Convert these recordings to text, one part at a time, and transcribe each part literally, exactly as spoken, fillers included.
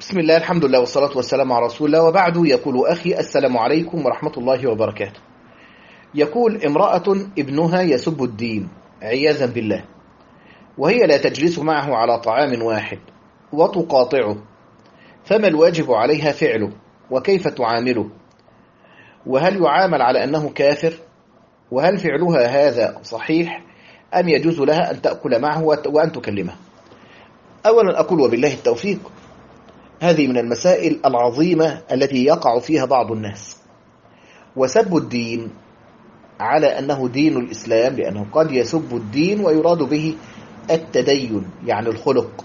بسم الله، الحمد لله، والصلاة والسلام على رسول الله، وبعد. يقول أخي: السلام عليكم ورحمة الله وبركاته. يقول: امرأة ابنها يسب الدين عياذا بالله، وهي لا تجلس معه على طعام واحد وتقاطعه، فما الواجب عليها فعله؟ وكيف تعامله؟ وهل يعامل على أنه كافر؟ وهل فعلها هذا صحيح أم يجوز لها أن تأكل معه وأن تكلمه؟ أولا أقول وبالله التوفيق، هذه من المسائل العظيمة التي يقع فيها بعض الناس. وسب الدين على أنه دين الإسلام، لأنه قد يسب الدين ويراد به التدين، يعني الخلق.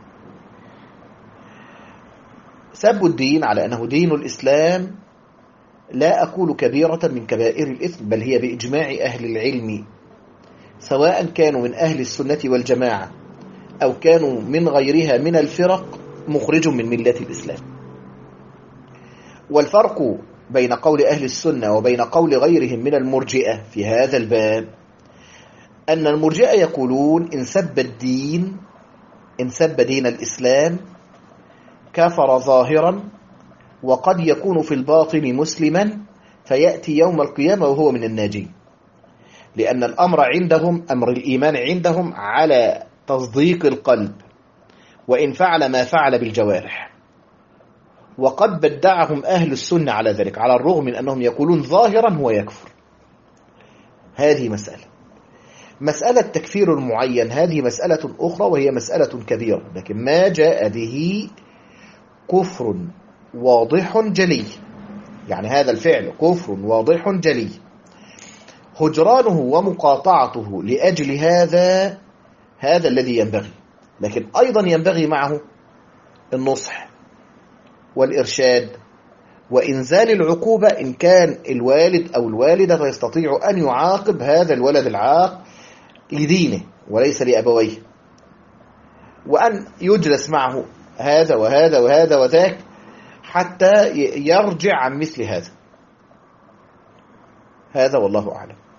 سب الدين على أنه دين الإسلام لا أقول كبيرة من كبائر الإثم، بل هي بإجماع أهل العلم، سواء كانوا من أهل السنة والجماعة أو كانوا من غيرها من الفرق، مخرج من ملة الإسلام. والفرق بين قول أهل السنة وبين قول غيرهم من المرجئة في هذا الباب أن المرجئة يقولون إن سب الدين إن سب دين الإسلام كفر ظاهرا، وقد يكون في الباطن مسلما فيأتي يوم القيامة وهو من الناجين، لأن الأمر عندهم، أمر الإيمان عندهم، على تصديق القلب، وإن فعل ما فعل بالجوارح. وقد بدعهم أهل السنة على ذلك، على الرغم من أنهم يقولون ظاهرا هو يكفر. هذه مسألة مسألة تكفير المعين، هذه مسألة أخرى وهي مسألة كبيرة، لكن ما جاء به كفر واضح جلي، يعني هذا الفعل كفر واضح جلي، هجرانه ومقاطعته لأجل هذا هذا الذي ينبغي. لكن أيضا ينبغي معه النصح والإرشاد وإنزال العقوبة إن كان الوالد أو الوالدة يستطيع أن يعاقب هذا الولد العاق لدينه وليس لأبويه، وأن يجلس معه هذا وهذا وهذا وذاك حتى يرجع عن مثل هذا. هذا والله أعلم.